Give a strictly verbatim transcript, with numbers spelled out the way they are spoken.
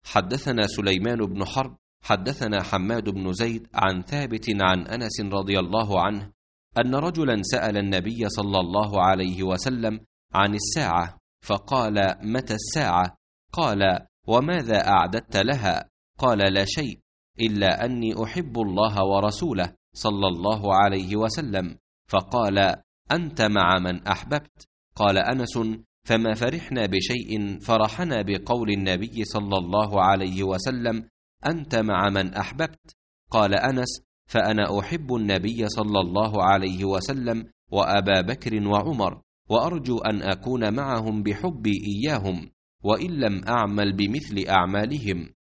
حدثنا سليمان بن حرب حدثنا حماد بن زيد عن ثابت عن أنس رضي الله عنه أن رجلا سأل النبي صلى الله عليه وسلم عن الساعة فقال: متى الساعة؟ قال: وماذا أعددت لها؟ قال: لا شيء، إلا أني أحب الله ورسوله صلى الله عليه وسلم. فقال: أنت مع من أحببت. قال أنس: فما فرحنا بشيء فرحنا بقول النبي صلى الله عليه وسلم: أنت مع من أحببت. قال أنس: فأنا أحب النبي صلى الله عليه وسلم وأبا بكر وعمر، وأرجو أن أكون معهم بحبي إياهم، وإن لم أعمل بمثل أعمالهم.